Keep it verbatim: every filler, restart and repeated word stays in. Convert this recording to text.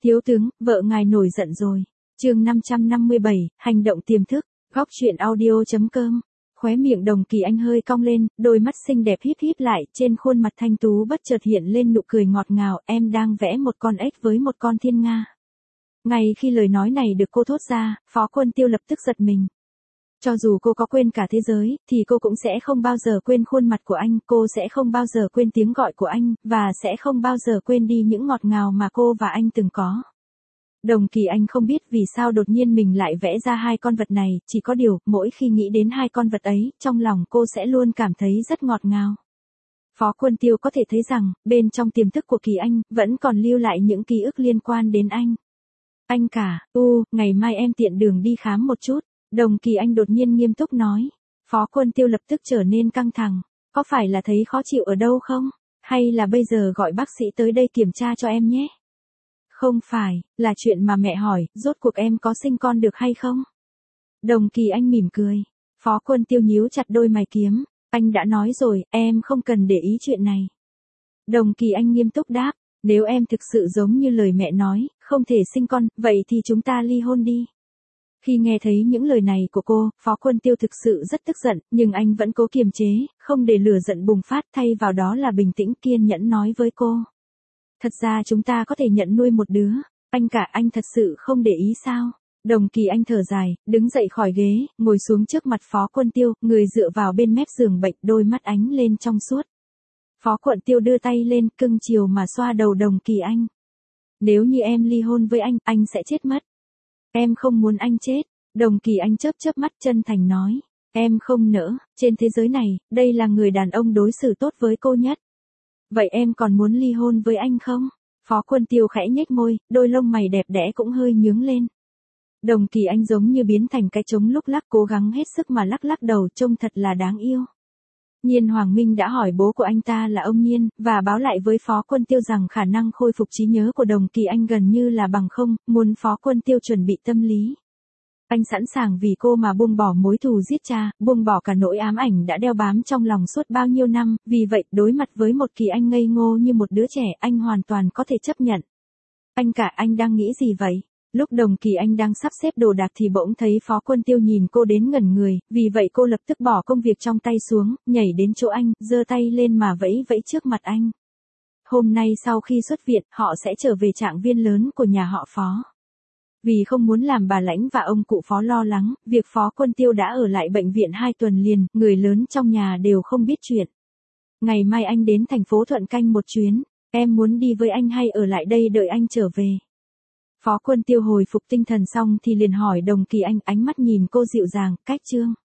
Thiếu tướng, vợ ngài nổi giận rồi. Chương năm trăm năm mươi bảy, hành động tiềm thức. Góc truyện audio chấm com. Khóe miệng Đồng Kỳ Anh hơi cong lên, đôi mắt xinh đẹp híp híp lại, trên khuôn mặt thanh tú bất chợt hiện lên nụ cười ngọt ngào, em đang vẽ một con ếch với một con thiên nga. Ngay khi lời nói này được cô thốt ra, Phó Quân Tiêu lập tức giật mình. Cho dù cô có quên cả thế giới, thì cô cũng sẽ không bao giờ quên khuôn mặt của anh, cô sẽ không bao giờ quên tiếng gọi của anh, và sẽ không bao giờ quên đi những ngọt ngào mà cô và anh từng có. Đồng Kỳ Anh không biết vì sao đột nhiên mình lại vẽ ra hai con vật này, chỉ có điều, mỗi khi nghĩ đến hai con vật ấy, trong lòng cô sẽ luôn cảm thấy rất ngọt ngào. Phó Quân Tiêu có thể thấy rằng, bên trong tiềm thức của Kỳ Anh, vẫn còn lưu lại những ký ức liên quan đến anh. Anh cả, u, ngày mai em tiện đường đi khám một chút. Đồng Kỳ Anh đột nhiên nghiêm túc nói. Phó Quân Tiêu lập tức trở nên căng thẳng. Có phải là thấy khó chịu ở đâu không? Hay là bây giờ gọi bác sĩ tới đây kiểm tra cho em nhé? Không phải, là chuyện mà mẹ hỏi, rốt cuộc em có sinh con được hay không? Đồng Kỳ Anh mỉm cười. Phó Quân Tiêu nhíu chặt đôi mày kiếm. Anh đã nói rồi, em không cần để ý chuyện này. Đồng Kỳ Anh nghiêm túc đáp. Nếu em thực sự giống như lời mẹ nói, không thể sinh con, vậy thì chúng ta ly hôn đi. Khi nghe thấy những lời này của cô, Phó Quân Tiêu thực sự rất tức giận, nhưng anh vẫn cố kiềm chế, không để lửa giận bùng phát, thay vào đó là bình tĩnh kiên nhẫn nói với cô. Thật ra chúng ta có thể nhận nuôi một đứa, anh cả anh thật sự không để ý sao? Đồng Kỳ Anh thở dài, đứng dậy khỏi ghế, ngồi xuống trước mặt Phó Quân Tiêu, người dựa vào bên mép giường bệnh, đôi mắt ánh lên trong suốt. Phó Quân Tiêu đưa tay lên, cưng chiều mà xoa đầu Đồng Kỳ Anh. Nếu như em ly hôn với anh, anh sẽ chết mất. Em không muốn anh chết. Đồng Kỳ Anh chớp chớp mắt chân thành nói. Em không nỡ, trên thế giới này, đây là người đàn ông đối xử tốt với cô nhất. Vậy em còn muốn ly hôn với anh không? Phó Quân Tiêu khẽ nhếch môi, đôi lông mày đẹp đẽ cũng hơi nhướng lên. Đồng Kỳ Anh giống như biến thành cái trống lúc lắc, cố gắng hết sức mà lắc lắc đầu, trông thật là đáng yêu. Nhiên Hoàng Minh đã hỏi bố của anh ta là ông Nhiên, và báo lại với Phó Quân Tiêu rằng khả năng khôi phục trí nhớ của Đồng Kỳ Anh gần như là bằng không, muốn Phó Quân Tiêu chuẩn bị tâm lý. Anh sẵn sàng vì cô mà buông bỏ mối thù giết cha, buông bỏ cả nỗi ám ảnh đã đeo bám trong lòng suốt bao nhiêu năm, vì vậy đối mặt với một Kỳ Anh ngây ngô như một đứa trẻ, anh hoàn toàn có thể chấp nhận. Anh cả, anh đang nghĩ gì vậy? Lúc Đồng Kỳ Anh đang sắp xếp đồ đạc thì bỗng thấy Phó Quân Tiêu nhìn cô đến ngẩn người, vì vậy cô lập tức bỏ công việc trong tay xuống, nhảy đến chỗ anh, giơ tay lên mà vẫy vẫy trước mặt anh. Hôm nay sau khi xuất viện, họ sẽ trở về trạng viên lớn của nhà họ Phó. Vì không muốn làm bà Lãnh và ông cụ Phó lo lắng, việc Phó Quân Tiêu đã ở lại bệnh viện hai tuần liền, người lớn trong nhà đều không biết chuyện. Ngày mai anh đến thành phố Thuận Canh một chuyến, em muốn đi với anh hay ở lại đây đợi anh trở về? Phó Quân Tiêu hồi phục tinh thần xong thì liền hỏi Đồng Kỳ Anh, ánh mắt nhìn cô dịu dàng, cách chương.